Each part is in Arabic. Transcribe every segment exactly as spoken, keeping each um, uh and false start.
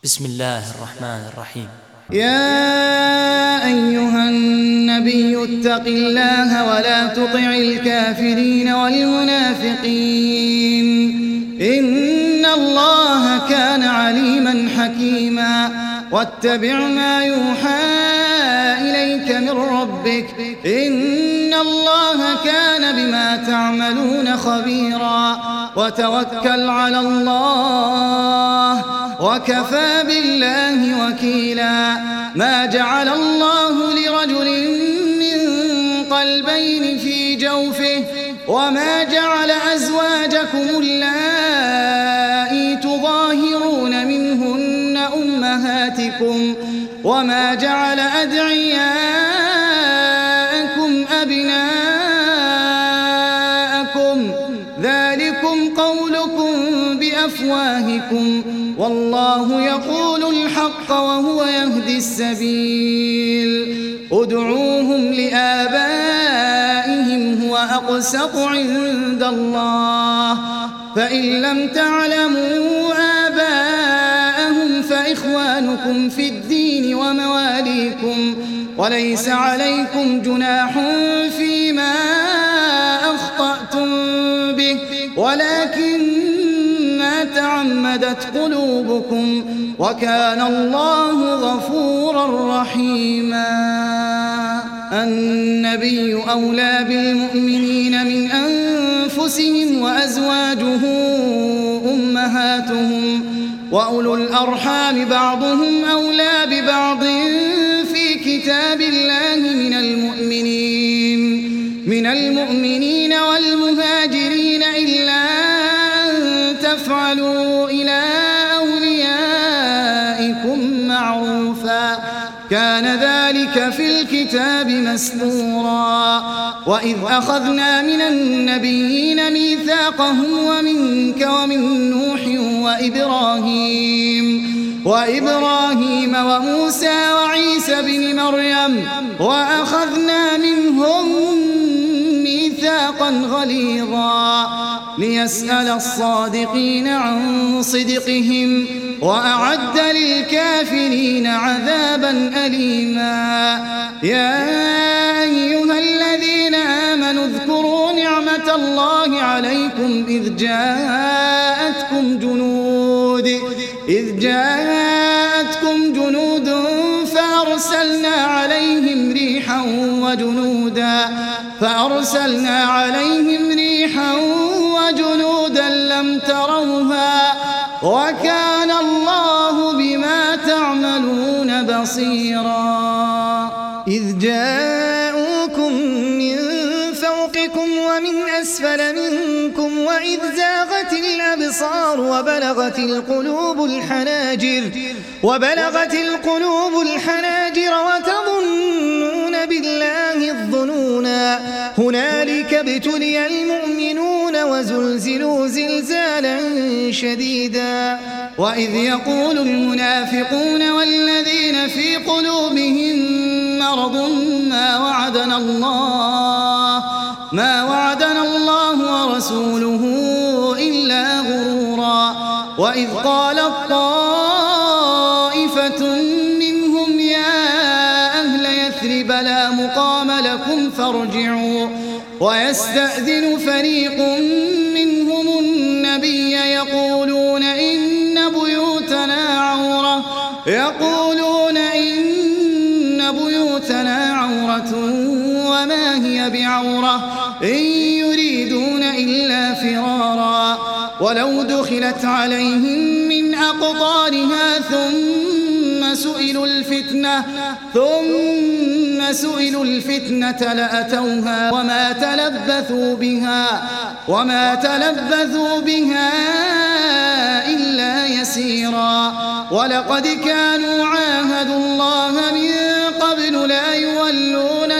بسم الله الرحمن الرحيم. يا أيها النبي اتق الله ولا تطع الكافرين والمنافقين إن الله كان عليما حكيما واتبع ما يوحى إليك من ربك إن الله كان بما تعملون خبيرا وتوكل على الله وكفى بالله وكيلا. ما جعل الله لرجل من قلبين في جوفه وما جعل أزواجكم اللائي تظاهرون منهن أمهاتكم وما جعل أدعياءكم أبناءكم ذلكم قولكم بأفواهكم والله يقول الحق وهو يهدي السبيل. ادعوهم لآبائهم هو أقسط عند الله فإن لم تعلموا آباءهم فإخوانكم في الدين ومواليكم وليس عليكم جناح فيما أخطأتم به ولكن ما تعمدت قلوبكم وكان الله غفورا رحيما. النبي أولى بالمؤمنين من أنفسهم وأزواجه أمهاتهم وأولو الأرحام بعضهم أولى ببعض في كتاب الله من المؤمنين من المؤمنين والمهاجرين إلا تفعلوا إلى أوليائكم معروفا كان ذلك في الكتاب مسطورا. وإذ أخذنا من النبيين ميثاقهم ومنك ومن نوح وإبراهيم وإبراهيم وموسى وعيسى بن مريم وأخذنا منهم ميثاقا غليظا ليسأل الصادقين عن صدقهم وأعد للكافرين عذابا أليما. يا أيها الذين آمنوا اذكروا نعمة الله عليكم إذ جاءتكم جنود إذ جاءتكم جنود فأرسلنا عليهم ريحا وجنودا فأرسلنا عليهم ريحا وجنودا لم تروها وكان الله بما تعملون بصيرا. إذ جاءوكم من فوقكم ومن أسفل منكم وإذ زاغت الأبصار وبلغت القلوب الحناجر وبلغت القلوب الحناجر وتظنون بالله الظنونا هنالك ابتلي المؤمنون وزلزلوا زلزالا شديدا. وإذ يقول المنافقون والذين في قلوبهم مرض ما وعدنا الله ما وعدنا الله ورسوله إلا غرورا. وإذ قالت طائفة منهم يا أهل يثرب لا مقام لكم فارجعوا ويستأذن فريق منهم النبي يقولون إن بيوتنا عورة يقولون إن بيوتنا عورة وما هي بعورة إن يريدون إلا فرارا ولو دخلت عليهم من أقطارها ثم سئلوا الفتنة ثم سئلوا الفتنة لأتوها وما تلبثوا بها وما تلبثوا بها إلا يسيرا. ولقد كانوا عاهدوا الله من قبل لا يولون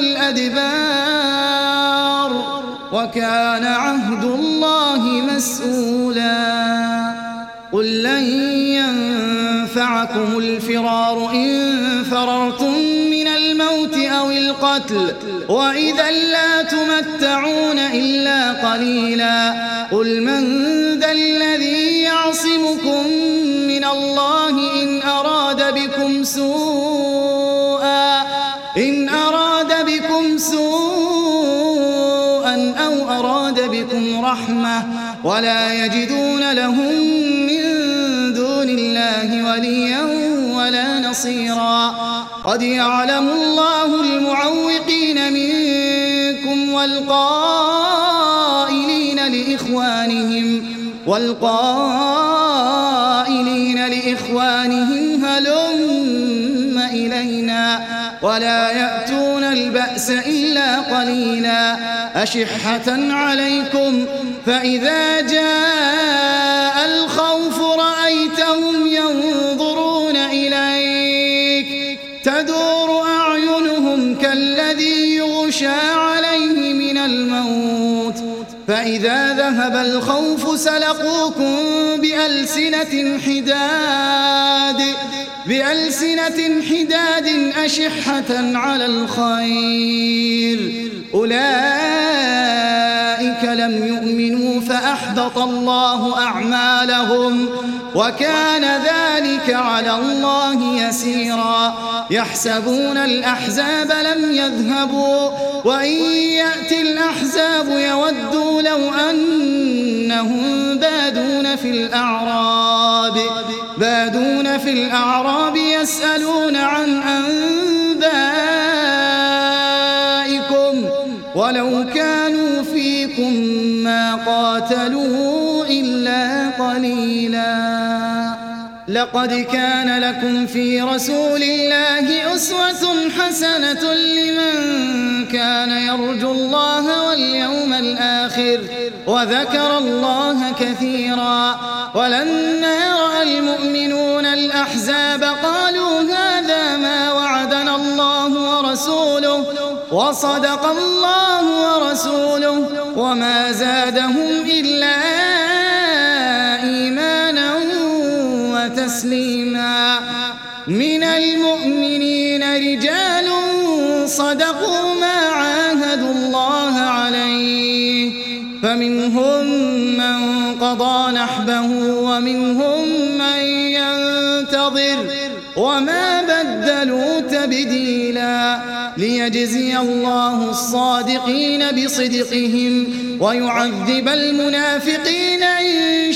الأدبار وكان عهد الله مسؤولا. قل لن ينفعكم الفرار إن فررتم من الموت الموت أو القتل وإذا لا تمتعون إلا قليلا قل من ذا الذي يعصمكم من الله إن أراد بكم سوءا إن أراد بكم سوءا أو أراد بكم رحمة ولا يجدون لهم من دون الله وليا ولا نصيرا قد يعلم الله المعوقين منكم والقائلين لإخوانهم والقائلين لإخوانهم هلم إلينا ولا يأتون البأس إلا قليلا أشحة عليكم فإذا جاء الخوف رأيتهم ينظرون إليك تدور أعينهم كالذي يغشى عليه من الموت فإذا ذهب الخوف سلقوكم بألسنة حداد بألسنة حداد أشحة على الخير أولئك لم يؤمنوا فأحبط الله أعمالهم وكان ذلك على الله يسيرا يحسبون الأحزاب لم يذهبوا وإن يأتي الأحزاب يودوا لو أنهم بادون في الأعراب بادون في الأعراب يسألون عن أنبائكم ولو كانوا فيكم ما قاتلوا إلا قليلا لقد كان لكم في رسول الله أسوة حسنة لمن كان يرجو الله واليوم الآخر وذكر الله كثيرا ولما رأى المؤمنون الأحزاب قالوا هذا ما وعدنا الله ورسوله وصدق الله ورسوله وما زادهم إلا إيمانا وتسليما من المؤمنين رجال صدقوا ما عاهدوا الله عليه فمنهم من قضى نحبه ومنهم من ينتظر وما بدلوا تبديلا ليجزي الله الصادقين بصدقهم ويعذب المنافقين إن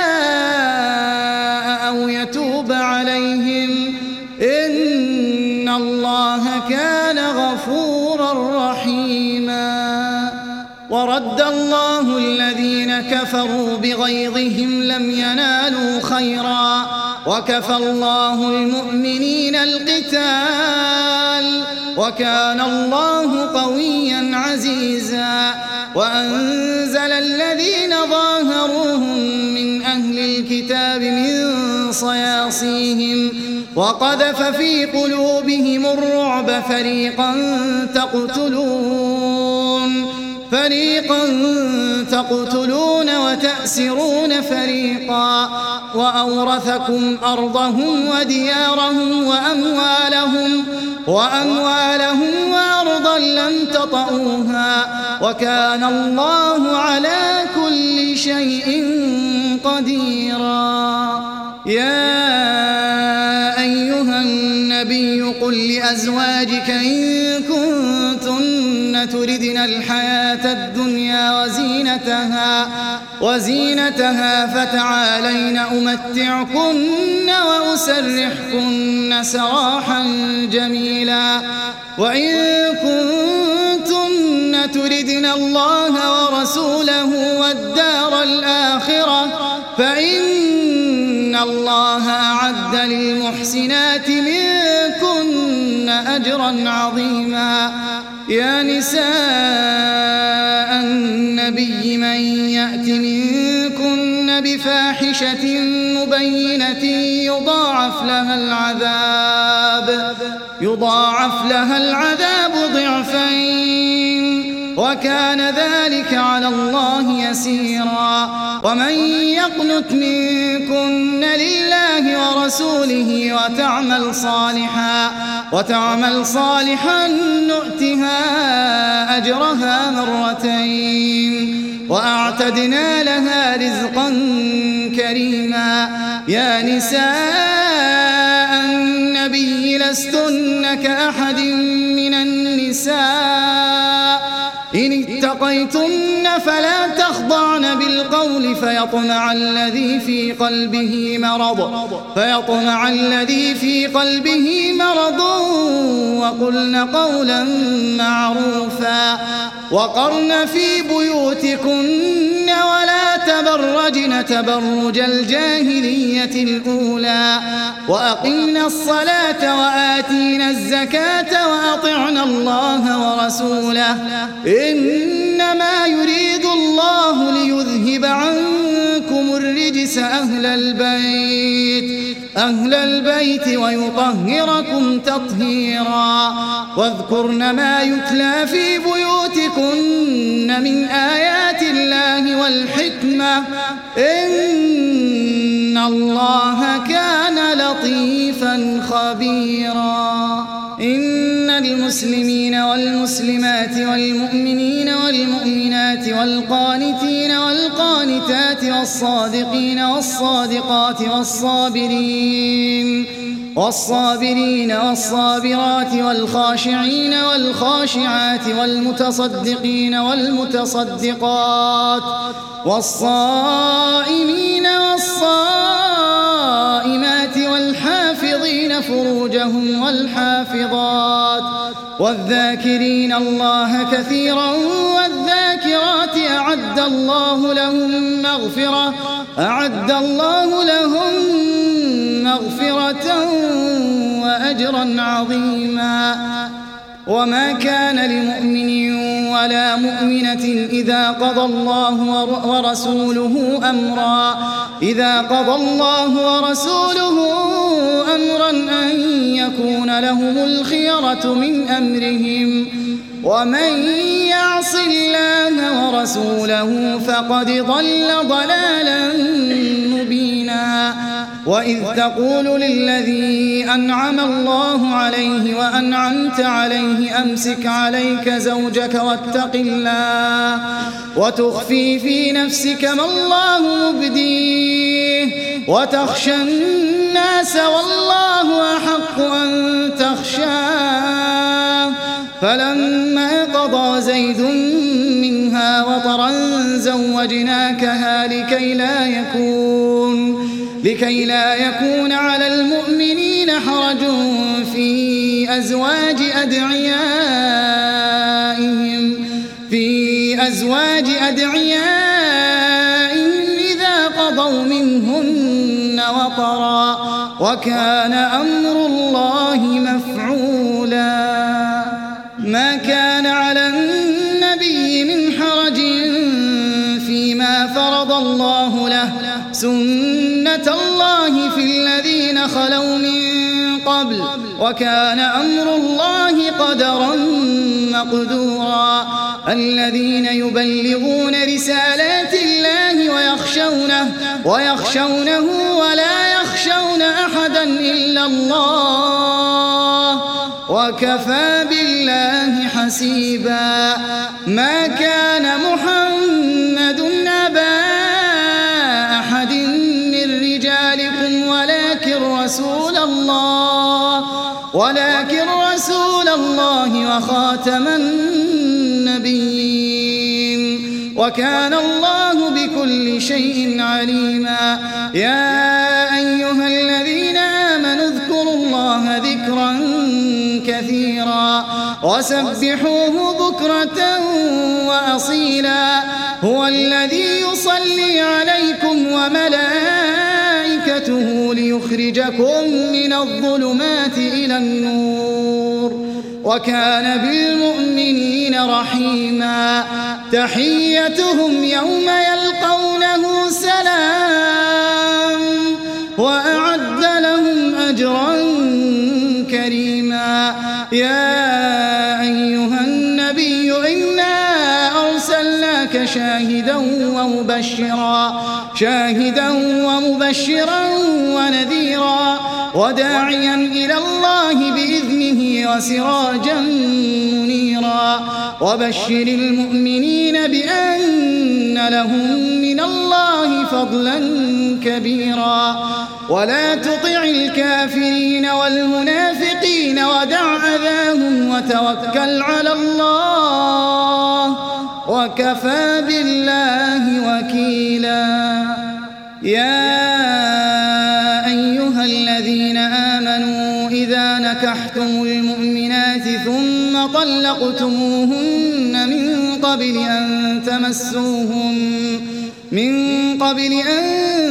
شاء أو يتوب عليهم إن الله كان غفورا رحيما ورد الله الذين كفروا بغيظهم لم ينالوا خيرا وكفى الله المؤمنين القتال وكان الله قويا عزيزا وأنزل الذين ظاهروهم من أهل الكتاب من صياصيهم وقذف في قلوبهم الرعب فريقا تقتلون فريقا تقتلون وتأسرون فريقا وأورثكم أرضهم وديارهم وأموالهم وأموالهم وأرضا لم تطئوها وكان الله على كل شيء قديرا يا أيها النبي قل لأزواجك إن كنتن تردن الحياة الدنيا وزينتها وزينتها فتعالين أمتعكن وأسرحكن سراحا جميلا وإن كنتن تردن الله ورسوله والدار الآخرة فإن الله أعد للمحسنات منكن أجرا عظيما يا نساء النبي من يأت منكن بفاحشة مبينة يضاعف لها العذاب يضاعف لها العذاب ضعفين وكان ذلك على الله يسيرا. ومن يقنت منكن لله ورسوله وتعمل صالحا وتعمل صالحا نؤتها أجرها مرتين وأعتدنا لها رزقا كريما. يا نساء النبي لستن كأحد من النساء إن اتقيتن فلا تخضعن بالقول فيطمع الذي في قلبه مرض فيطمع الذي في قلبه مرض وقلن قولا معروفا. وقرن في بيوتكن ولا تبرجن تبرج الجاهلية الأولى وأقمنا الصلاة وآتينا الزكاة وأطعنا الله ورسوله إنما يريد الله ليذهب عنكم الرجس أهل البيت أهل البيت ويطهركم تطهيرا. واذكرن ما يتلى في بيوتكن من آيات الله والحكمة إن الله كان لطيفا خبيرا. إن المسلمين والمسلمات والمؤمنين والمؤمنات والقانتين والقانتات والصادقين والصادقات والصابرين والصابرين والصابرات والخاشعين والخاشعات والمتصدقين والمتصدقات والصائمين والصائمات والحافظين فروجهم والحافظات والذاكرين الله كثيرا والذاكرات أعد الله لهم مغفرة أعد الله لهم مغفرة وأجرا عظيما. وما كان لمؤمن ولا مؤمنة إذا قضى الله ورسوله أمرا إذا قضى الله ورسوله أمرا أن يكون لهم الخيرة من أمرهم ومن يعص الله ورسوله فقد ضل ضلالا مبينا. وإذ تقول للذي أنعم الله عليه وأنعمت عليه أمسك عليك زوجك واتق الله وتخفي في نفسك ما الله مبديه وتخشى الناس والله أحق أن تخشاه. فلما قضى زيد منها وطرا زوجناكها لكي لا يكون لكي لا يكون على المؤمنين حرج في أزواج أدعيائهم في أزواج أدعيائهم إذا قضوا منهن وطرا وكان أمر الله مفعولا. ما كان على النبي من حرج فيما فرض الله له سنة الله في الذين خلوا من قبل وكان أمر الله قدرا مقدورا. الذين يبلغون رسالات الله ويخشونه ويخشونه ولا يخشون أحدا إلا الله وكفى بالله حسيبا. ما كان محمد أبا أحد من رجالكم ولكن رسول الله ولكن رسول الله وخاتم النبيين وكان الله بكل شيء عليما. يا أيها الذين آمنوا اذكروا الله ذكرا كثيرا وسبحوه بكرة وأصيلا. هو الذي يصلي عليكم وملائكته ليخرجكم من الظلمات إلى النور وكان بالمؤمنين رحيما. تحيتهم يوم يلقونه سلام وأعد لهم أجرا كريما. يا أيها النبي إنا شاهدا ومبشرا شاهدا ومبشرا ونذيرا وداعيا إلى الله بإذنه وسراجا منيرا وبشر المؤمنين بأن لهم من الله فضلا كبيرا ولا تطع الكافرين والمنافقين ودع أذاهم وتوكل على الله وكفى بالله وكيلا. يا أيها الذين آمنوا إذا نكحتم المؤمنات ثم طلقتموهن من قبل أن تمسوهن من قبل أن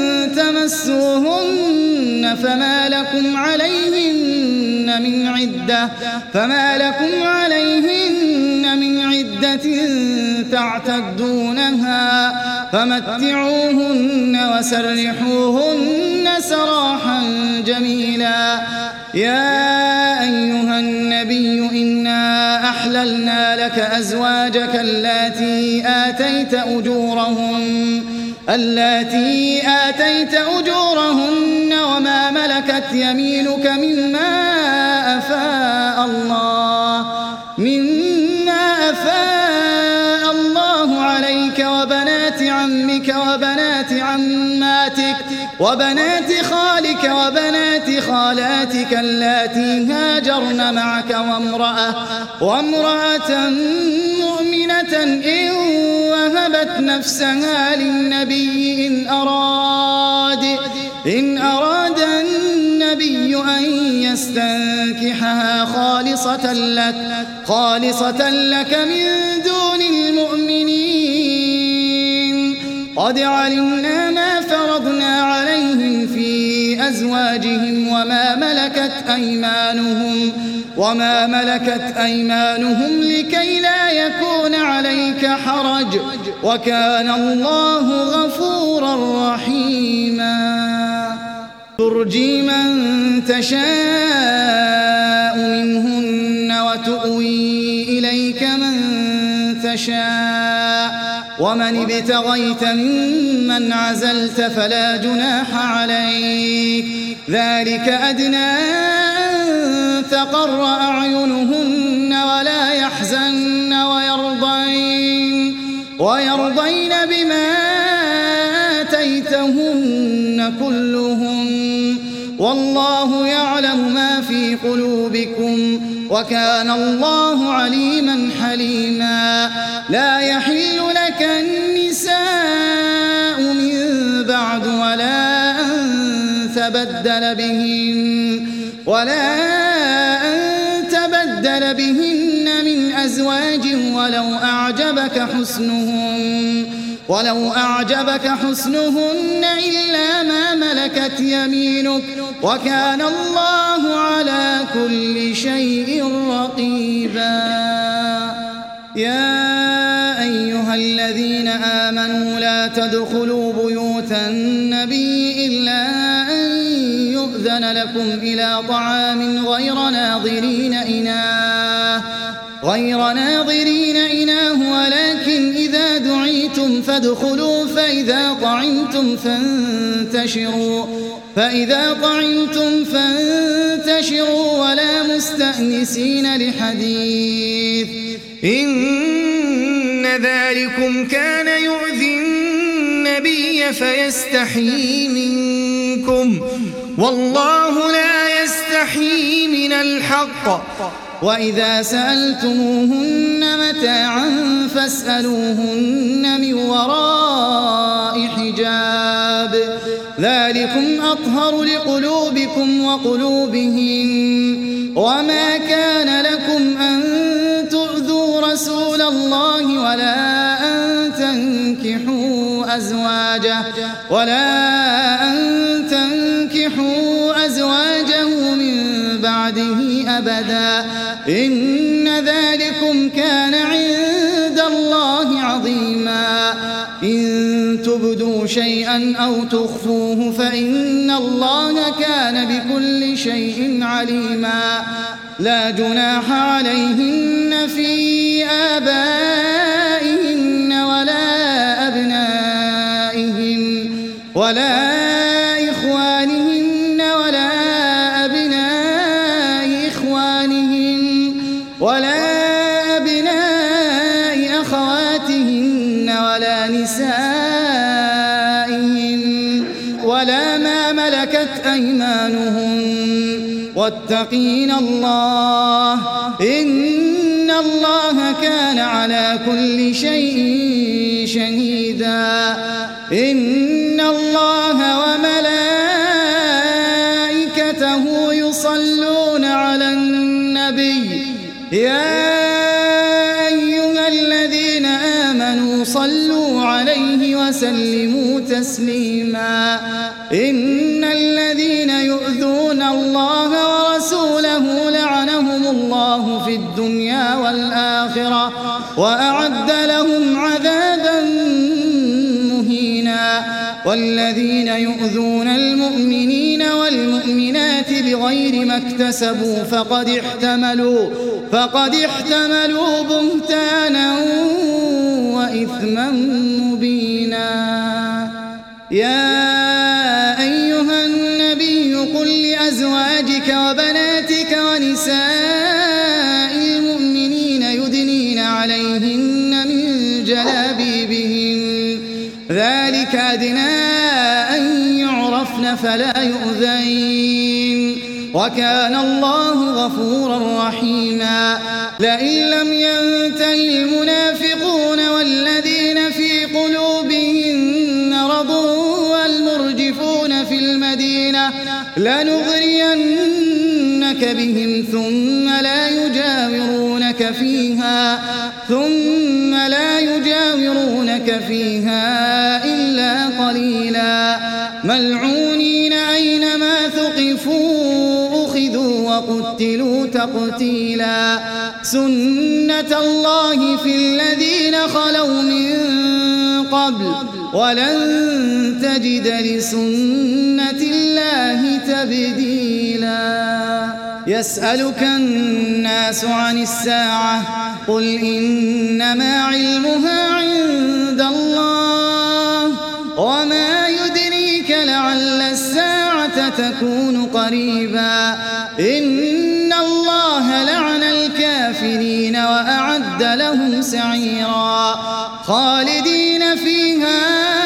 تمسوهن فما لكم عليهن من عدة فما لكم عليهن من عدة تعتدونها فمتعوهن وسرحوهن سراحا جميلا. يا أيها النبي إنا أحللنا لك أزواجك اللاتي آتيت أجورهن اللاتي آتيت أجورهن وما ملكت يمينك مما أفاء الله مما أفاء الله عليك وبنات عمك وبنات عماتك وبنات خالك وبنات خالاتك اللاتي هاجرن معك وامرأة وامرأة مؤمنة إن وهبت نفسها للنبي إن أراد إن أراد النبي أن يستنكحها خالصة لك خالصة لك من دون المؤمنين. قد علمنا ما فرضنا عليهم في أزواجهم وما ملكت أيمانهم وما ملكت أيمانهم لكي لا يكون عليك حرج وكان الله غفورا رحيما. ترجي من تشاء منهن وتؤوي إليك من تشاء ومن ابتغيت ممن عزلت فلا جناح عليك ذلك أدنى أن تقر أعينهن ولا يحزن ويرضين ويرضين بما آتيتهن كلهم والله يعلم ما في قلوبكم وكان الله عليما حليما. لا يحل لك النساء من بعد ولا أن تبدل بهن ولا أن تبدل بهن من أزواج ولو أعجبك حسنهن ولو أعجبك حسنهن إلا ما ملكت يمينك وكان الله على كل شيء رقيبا. يا أيها الذين آمنوا لا تدخلوا بيوت النبي إلا أن يؤذن لكم إلى طعام غير ناظرين إناه غير ناظرين إناه ولكن إذا دعيتم فادخلوا فإذا طعمتم فانتشروا فإذا طعمتم فانتشروا ولا مستأنسين لحديث إن ذلكم كان يؤذي النبي فيستحيي منكم والله لا يستحيي من الحق. وإذا سألتموهن متاعا فاسألوهن من وراء حجاب ذلكم أطهر لقلوبكم وقلوبهم. وما كان لكم أن تؤذوا رسول الله ولا أن تنكحوا أزواجه ولا أن تنكحوا أزواجه من بعده أبدا إن ذلكم كان عند الله عظيما. إن تبدوا شيئا أو تخفوه فإن الله كان بكل شيء عليما. لا جناح عليهن في آبائهن ولا ولا إخوانهن ولا أبناء إخوانهن ولا أبناء أخواتهن ولا نسائهن ولا ما ملكت أيمانهن واتقين الله إن الله كان على كل شيء شهيدا إن الله وملائكته يصلون على النبي يا أيها الذين آمنوا صلوا عليه وسلموا تسليما إن الذين يؤذون الله ورسوله لعنهم الله في الدنيا والآخرة وأعد لهم عذابا مهينا والذين يؤذون المؤمنين والمؤمنات بغير ما اكتسبوا فقد احتملوا فقد احتملوا بهتانا وإثما مبينا يا أيها النبي قل لأزواجك وبناتك ونساء المؤمنين يدنين عليهن من جلابيبهن ذلك أدنى أن يعرفن فلا يؤذين وكان الله غفورا رحيما لئن لم ينتهي المنافقون والذين في قلوبهم مرض والمرجفون في المدينة لنغرينك بهم ثم لا يجاورونك فيها ثم لا يجاورونك فيها إلا قليلا ملعونين أينما ثقفوا أخذوا وقتلوا تقتيلا سنة الله في الذين خلوا من قبل ولن تجد لسنة الله تبديلا يسألك الناس عن الساعة قل إنما علمها عند الله وما يدريك لعل الساعة تكون قريبا إن الله لعن الكافرين وأعد لهم سعيرا خالدين فيها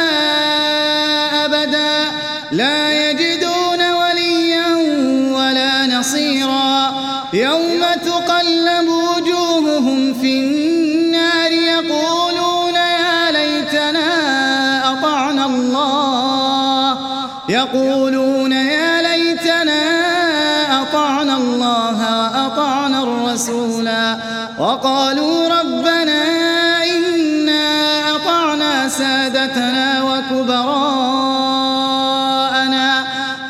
أبدا لا يجدون وليا ولا نصيرا يوم تقلب وجوههم في النار يقولون يا ليتنا أطعنا الله يقولون يا ليتنا أطعنا الله وأطعنا الرسولا وقالوا ربنا إنا أطعنا سادتنا وكبراءنا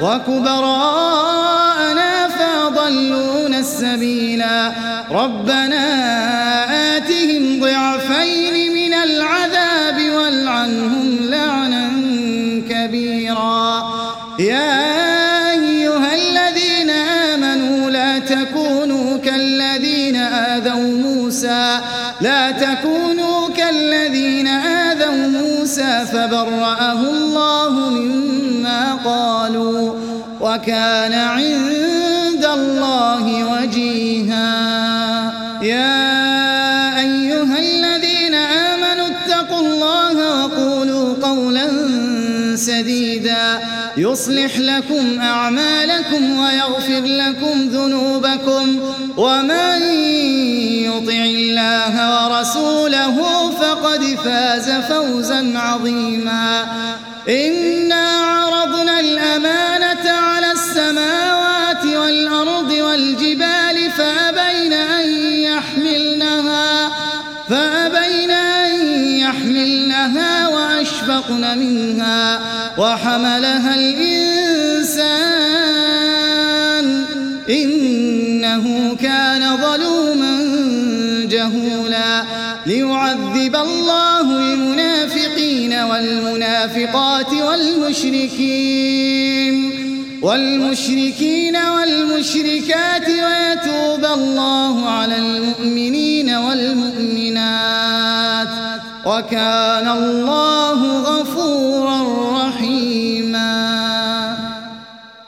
وكبراءنا فأضلونا السبيلا ربنا آتهم ضعفين من العذاب والعنهم لعنا كبيرا يا أيها الذين آمنوا لا تكونوا كالذين آذوا موسى لا تكونوا كالذين آذوا موسى فبرأه الله مما قالوا وكان عند الله وجيها يا أيها الذين آمنوا اتقوا الله وقولوا قولا سديدا يصلح لكم أعمالكم ويغفر لكم ذنوبكم ومن يطع الله ورسوله فقد فاز فوزا عظيما إنا عرضنا الأمانة على السماوات والأرض والجبال فأبين أن يحملنها فأبين أن يحملنها وأشفقن منها وحملها الإنسان إنه كان ظلوما جهولا ليعذب الله المنافقين والمنافقات والمشركين والمشركين والمشركات ويتوب الله على المؤمنين والمؤمنات وكان الله